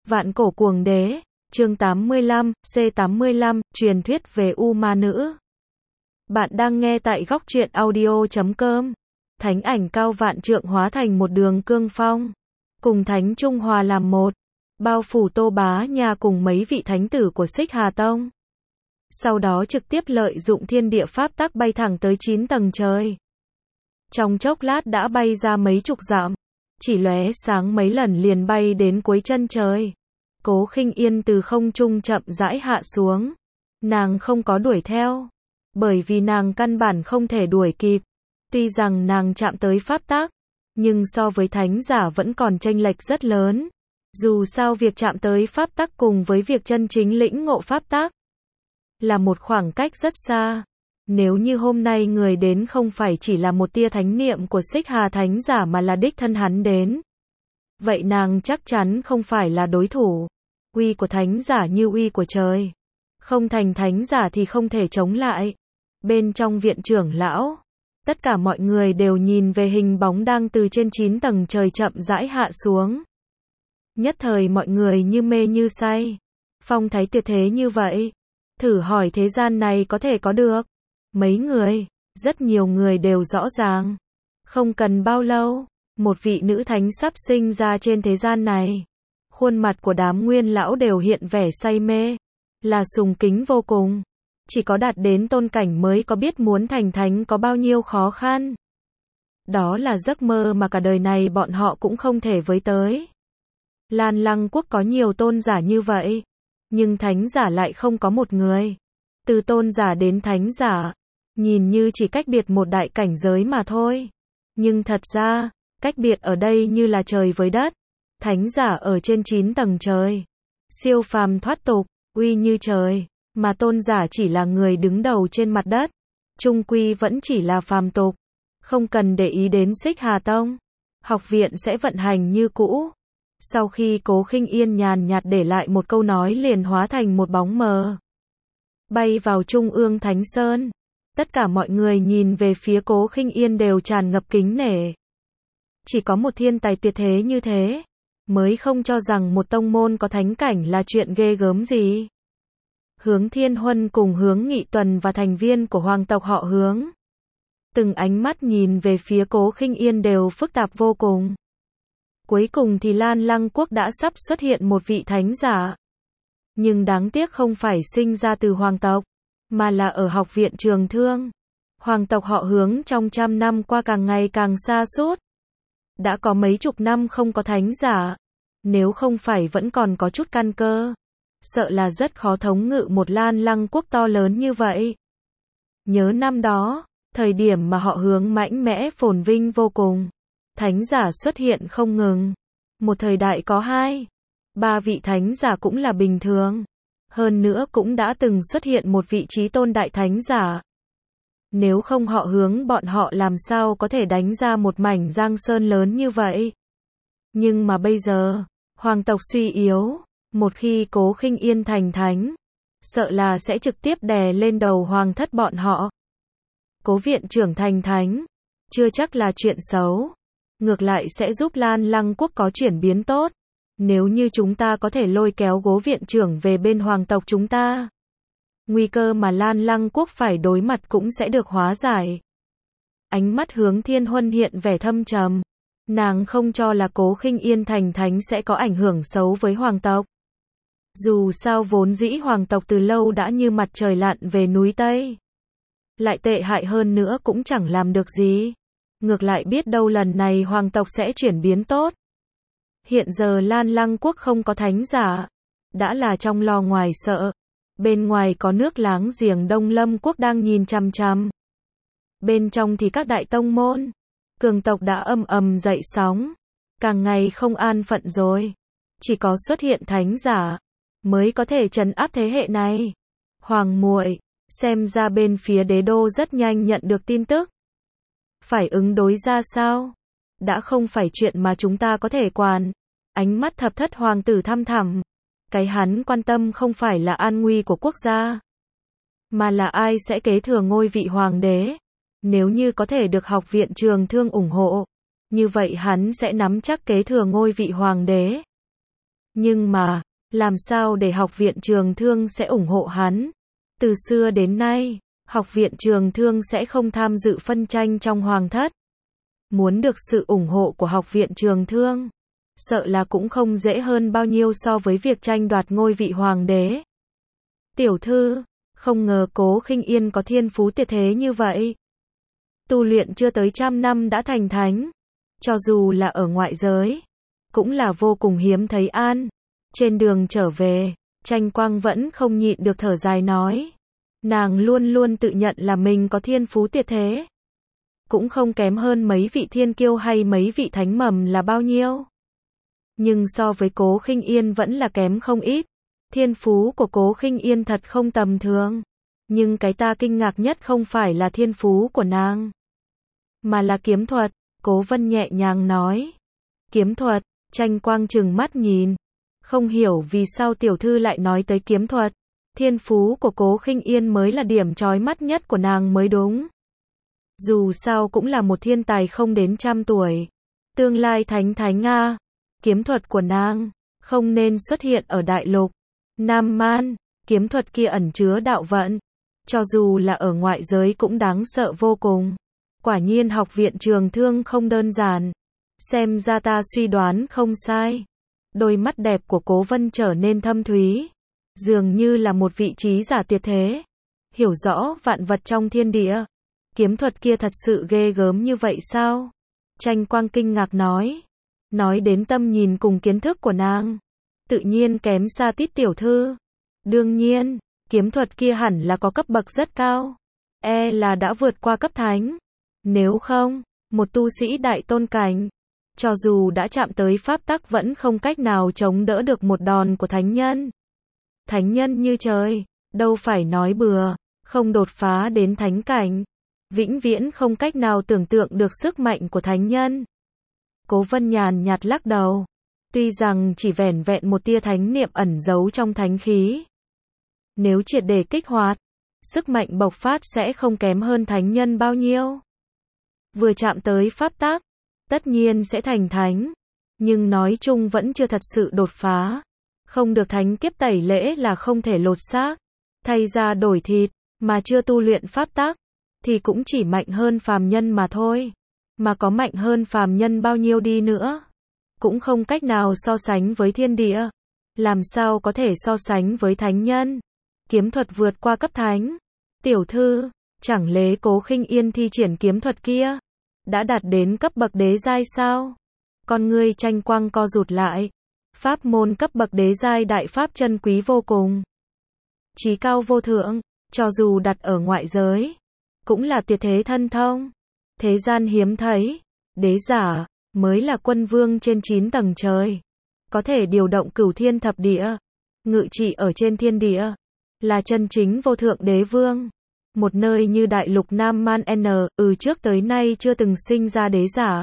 Vạn cổ cuồng đế, chương 85, C85, truyền thuyết về U Ma Nữ. Bạn đang nghe tại góc truyện audio.com. Thánh ảnh cao vạn trượng hóa thành một đường cương phong, cùng Thánh Trung Hòa làm một, bao phủ Tô Bá Nha cùng mấy vị thánh tử của Xích Hà Tông. Sau đó trực tiếp lợi dụng thiên địa pháp tắc bay thẳng tới 9 tầng trời. Trong chốc lát đã bay ra mấy chục dặm, chỉ lóe sáng mấy lần liền bay đến cuối chân trời. Cố Khinh Yên từ không trung chậm rãi hạ xuống. Nàng không có đuổi theo, bởi vì nàng căn bản không thể đuổi kịp. Tuy rằng nàng chạm tới pháp tắc, nhưng so với thánh giả vẫn còn chênh lệch rất lớn. Dù sao việc chạm tới pháp tắc cùng với việc chân chính lĩnh ngộ pháp tắc là một khoảng cách rất xa. Nếu như hôm nay người đến không phải chỉ là một tia thánh niệm của Xích Hà thánh giả mà là đích thân hắn đến, vậy nàng chắc chắn không phải là đối thủ. Uy của thánh giả như uy của trời, không thành thánh giả thì không thể chống lại. Bên trong viện trưởng lão, tất cả mọi người đều nhìn về hình bóng đang từ trên 9 tầng trời chậm rãi hạ xuống. Nhất thời mọi người như mê như say. Phong thái tuyệt thế như vậy, thử hỏi thế gian này có thể có được mấy người? Rất nhiều người đều rõ ràng. Không cần bao lâu, một vị nữ thánh sắp sinh ra trên thế gian này. Khuôn mặt của đám nguyên lão đều hiện vẻ say mê, là sùng kính vô cùng. Chỉ có đạt đến tôn cảnh mới có biết muốn thành thánh có bao nhiêu khó khăn. Đó là giấc mơ mà cả đời này bọn họ cũng không thể với tới. Lan Lăng quốc có nhiều tôn giả như vậy, nhưng thánh giả lại không có một người. Từ tôn giả đến thánh giả, nhìn như chỉ cách biệt một đại cảnh giới mà thôi. Nhưng thật ra, cách biệt ở đây như là trời với đất. Thánh giả ở trên 9 tầng trời, siêu phàm thoát tục, uy như trời, mà tôn giả chỉ là người đứng đầu trên mặt đất, chung quy vẫn chỉ là phàm tục. Không cần để ý đến Xích Hà Tông, học viện sẽ vận hành như cũ. Sau khi Cố Khinh Yên nhàn nhạt để lại một câu nói liền hóa thành một bóng mờ, bay vào trung ương Thánh Sơn. Tất cả mọi người nhìn về phía Cố Khinh Yên đều tràn ngập kính nể. Chỉ có một thiên tài tuyệt thế như thế, mới không cho rằng một tông môn có thánh cảnh là chuyện ghê gớm gì. Hướng Thiên Huân cùng Hướng Nghị Tuần và thành viên của hoàng tộc họ Hướng, từng ánh mắt nhìn về phía Cố Khinh Yên đều phức tạp vô cùng. Cuối cùng thì Lan Lăng quốc đã sắp xuất hiện một vị thánh giả. Nhưng đáng tiếc không phải sinh ra từ hoàng tộc, mà là ở học viện Trường Thương. Hoàng tộc họ Hướng trong 100 năm qua càng ngày càng sa sút. Đã có mấy chục năm không có thánh giả. Nếu không phải vẫn còn có chút căn cơ, sợ là rất khó thống ngự một Lan Lăng quốc to lớn như vậy. Nhớ năm đó, thời điểm mà họ Hướng mạnh mẽ phồn vinh vô cùng, thánh giả xuất hiện không ngừng. Một thời đại có 2, 3 vị thánh giả cũng là bình thường. Hơn nữa cũng đã từng xuất hiện một vị chí tôn đại thánh giả. Nếu không họ Hướng bọn họ làm sao có thể đánh ra một mảnh giang sơn lớn như vậy. Nhưng mà bây giờ, hoàng tộc suy yếu, một khi Cố Khinh Yên thành thánh, sợ là sẽ trực tiếp đè lên đầu hoàng thất bọn họ. Cố viện trưởng thành thánh, chưa chắc là chuyện xấu, ngược lại sẽ giúp Lan Lăng quốc có chuyển biến tốt. Nếu như chúng ta có thể lôi kéo Cố viện trưởng về bên hoàng tộc chúng ta, nguy cơ mà Lan Lăng quốc phải đối mặt cũng sẽ được hóa giải. Ánh mắt Hướng Thiên Huân hiện vẻ thâm trầm. Nàng không cho là Cố Khinh Yên thành thánh sẽ có ảnh hưởng xấu với hoàng tộc. Dù sao vốn dĩ hoàng tộc từ lâu đã như mặt trời lặn về núi Tây. Lại tệ hại hơn nữa cũng chẳng làm được gì. Ngược lại biết đâu lần này hoàng tộc sẽ chuyển biến tốt. Hiện giờ Lan Lăng quốc không có thánh giả, đã là trong lo ngoài sợ. Bên ngoài có nước láng giềng Đông Lâm quốc đang nhìn chằm chằm. Bên trong thì các đại tông môn, cường tộc đã âm ầm dậy sóng. Càng ngày không an phận rồi. Chỉ có xuất hiện thánh giả mới có thể trấn áp thế hệ này. Hoàng muội, xem ra bên phía đế đô rất nhanh nhận được tin tức. Phải ứng đối ra sao? Đã không phải chuyện mà chúng ta có thể quản. Ánh mắt thập thất hoàng tử thăm thẳm. Cái hắn quan tâm không phải là an nguy của quốc gia, mà là ai sẽ kế thừa ngôi vị hoàng đế. Nếu như có thể được học viện Trường Thương ủng hộ, như vậy hắn sẽ nắm chắc kế thừa ngôi vị hoàng đế. Nhưng mà, làm sao để Học viện Trường Thương sẽ ủng hộ hắn? Từ xưa đến nay, Học viện Trường Thương sẽ không tham dự phân tranh trong hoàng thất. Muốn được sự ủng hộ của Học viện Trường Thương, sợ là cũng không dễ hơn bao nhiêu so với việc tranh đoạt ngôi vị hoàng đế. Tiểu thư, không ngờ Cố Khinh Yên có thiên phú tuyệt thế như vậy. Tu luyện chưa tới 100 năm đã thành thánh. Cho dù là ở ngoại giới, cũng là vô cùng hiếm thấy an. Trên đường trở về, Tranh Quang vẫn không nhịn được thở dài nói. Nàng luôn luôn tự nhận là mình có thiên phú tuyệt thế. Cũng không kém hơn mấy vị thiên kiêu hay mấy vị thánh mầm là bao nhiêu. Nhưng so với Cố Khinh Yên vẫn là kém không ít. Thiên phú của Cố Khinh Yên thật không tầm thường. Nhưng cái ta kinh ngạc nhất không phải là thiên phú của nàng, mà là kiếm thuật. Cố Vân nhẹ nhàng nói. Kiếm thuật, Tranh Quang trừng mắt nhìn. Không hiểu vì sao tiểu thư lại nói tới kiếm thuật. Thiên phú của Cố Khinh Yên mới là điểm chói mắt nhất của nàng mới đúng. Dù sao cũng là một thiên tài không đến 100 tuổi. Tương lai thánh a. Kiếm thuật của nàng không nên xuất hiện ở đại lục Nam Man. Kiếm thuật kia ẩn chứa đạo vận, cho dù là ở ngoại giới cũng đáng sợ vô cùng. Quả nhiên Học viện Trường Thương không đơn giản. Xem ra ta suy đoán không sai. Đôi mắt đẹp của Cố Vân trở nên thâm thúy, dường như là một vị trí giả tuyệt thế, hiểu rõ vạn vật trong thiên địa. Kiếm thuật kia thật sự ghê gớm như vậy sao? Tranh Quang kinh ngạc nói. Nói đến tâm nhìn cùng kiến thức của nàng, tự nhiên kém xa Tít tiểu thư. Đương nhiên, kiếm thuật kia hẳn là có cấp bậc rất cao, là đã vượt qua cấp thánh. Nếu không, một tu sĩ đại tôn cảnh, cho dù đã chạm tới pháp tắc vẫn không cách nào chống đỡ được một đòn của thánh nhân. Thánh nhân như trời, đâu phải nói bừa, không đột phá đến thánh cảnh, vĩnh viễn không cách nào tưởng tượng được sức mạnh của thánh nhân. Cố Vân nhàn nhạt lắc đầu. Tuy rằng chỉ vẻn vẹn một tia thánh niệm ẩn giấu trong thánh khí, nếu triệt để kích hoạt, sức mạnh bộc phát sẽ không kém hơn thánh nhân bao nhiêu. Vừa chạm tới pháp tắc, tất nhiên sẽ thành thánh, nhưng nói chung vẫn chưa thật sự đột phá. Không được thánh kiếp tẩy lễ là không thể lột xác, thay ra đổi thịt, mà chưa tu luyện pháp tắc, thì cũng chỉ mạnh hơn phàm nhân mà thôi. Mà có mạnh hơn phàm nhân bao nhiêu đi nữa, cũng không cách nào so sánh với thiên địa. Làm sao có thể so sánh với thánh nhân? Kiếm thuật vượt qua cấp thánh. Tiểu thư, chẳng lẽ Cố Khinh Yên thi triển kiếm thuật kia đã đạt đến cấp bậc đế giai sao? Con ngươi Tranh Quang co rụt lại. Pháp môn cấp bậc đế giai đại pháp chân quý vô cùng, chí cao vô thượng, cho dù đặt ở ngoại giới, cũng là tuyệt thế thân thông. Thế gian hiếm thấy, đế giả mới là quân vương trên 9 tầng trời, có thể điều động cửu thiên thập địa, ngự trị ở trên thiên địa, là chân chính vô thượng đế vương. Một nơi như đại lục Nam Man trước tới nay chưa từng sinh ra đế giả.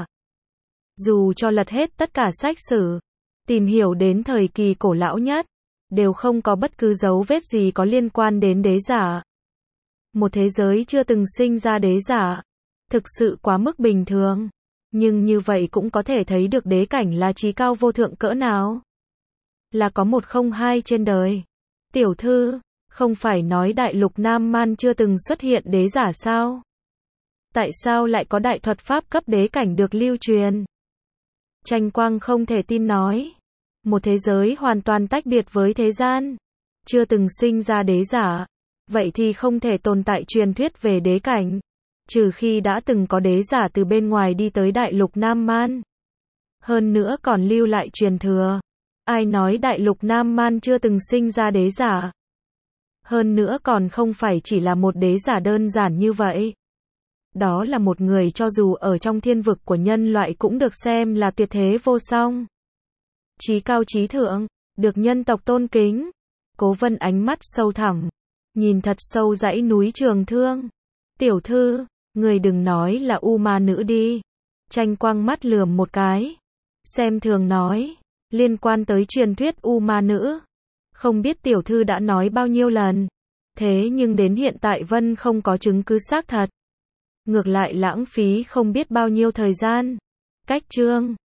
Dù cho lật hết tất cả sách sử, tìm hiểu đến thời kỳ cổ lão nhất, đều không có bất cứ dấu vết gì có liên quan đến đế giả. Một thế giới chưa từng sinh ra đế giả, thực sự quá mức bình thường. Nhưng như vậy cũng có thể thấy được đế cảnh là chí cao vô thượng cỡ nào. Là có một không hai trên đời. Tiểu thư, không phải nói đại lục Nam Man chưa từng xuất hiện đế giả sao? Tại sao lại có đại thuật pháp cấp đế cảnh được lưu truyền? Tranh Quang không thể tin nói. Một thế giới hoàn toàn tách biệt với thế gian, chưa từng sinh ra đế giả, vậy thì không thể tồn tại truyền thuyết về đế cảnh, trừ khi đã từng có đế giả từ bên ngoài đi tới đại lục Nam Man. Hơn nữa còn lưu lại truyền thừa. Ai nói đại lục Nam Man chưa từng sinh ra đế giả? Hơn nữa còn không phải chỉ là một đế giả đơn giản như vậy. Đó là một người cho dù ở trong thiên vực của nhân loại cũng được xem là tuyệt thế vô song, chí cao chí thượng, được nhân tộc tôn kính. Cố Vân ánh mắt sâu thẳm, nhìn thật sâu dãy núi Trường Thương. Tiểu thư, người đừng nói là U Ma Nữ đi. Tranh Quang mắt lườm một cái, xem thường nói, liên quan tới truyền thuyết U Ma Nữ, không biết tiểu thư đã nói bao nhiêu lần, thế nhưng đến hiện tại Vân không có chứng cứ xác thật, ngược lại lãng phí không biết bao nhiêu thời gian. Cách chương